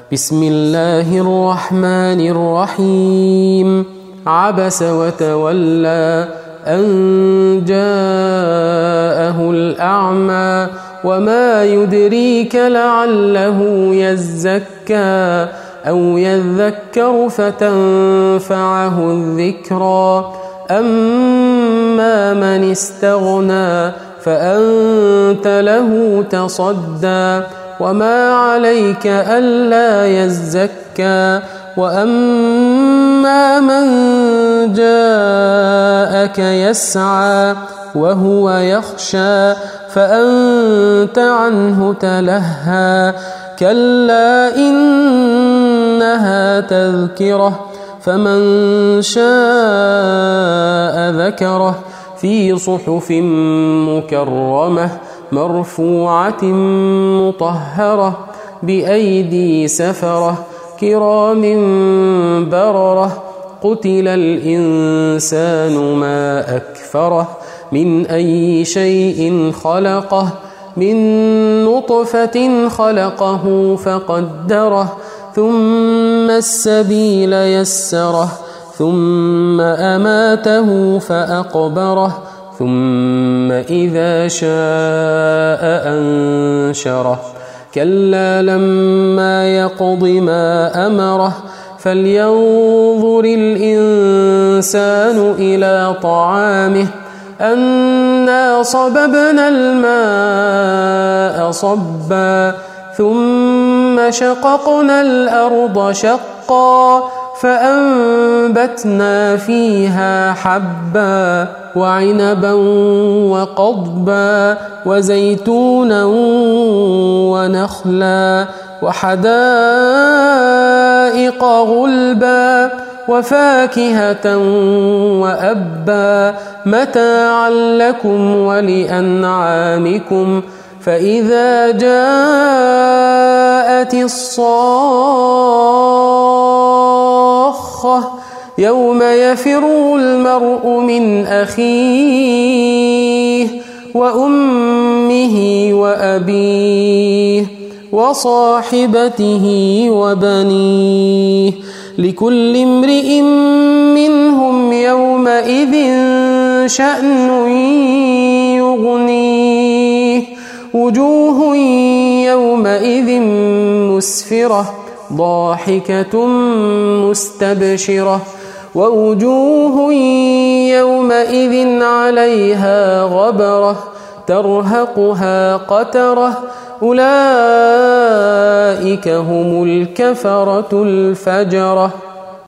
بسم الله الرحمن الرحيم عبس وتولى أن جاءه الأعمى وما يدريك لعله يزكى أو يذكر فتنفعه الذكرى أما من استغنى فأنت له تصدى وما عليك ألا يزكى وأما من جاءك يسعى وهو يخشى فأنت عنه تلهى كلا إنها تذكرة فمن شاء ذكره في صحف مكرمة مرفوعة مطهرة بأيدي سفرة كرام بررة قتل الإنسان ما أكفره من أي شيء خلقه من نطفة خلقه فقدره ثم السبيل يسره ثم أماته فأقبره ثم إذا شاء أنشره كلا لما يقض ما أمره فلينظر الإنسان إلى طعامه أنا صببنا الماء صبا ثم شققنا الأرض شقا فأنبتنا فيها حبا وعنبا وقضبا وزيتونا ونخلا وحدائق غلبا وفاكهة وأبا متاعا لكم ولأنعامكم فإذا جاءت الصاخة يوم يفر المرء من أخيه وأمه وأبيه وصاحبته وبنيه لكل امرئ منهم يومئذ شأن يغنيه وجوه يومئذ مسفرة ضاحكة مستبشرة ووجوه يومئذ عليها غبرة ترهقها قترة أولئك هم الكفرة الفجرة.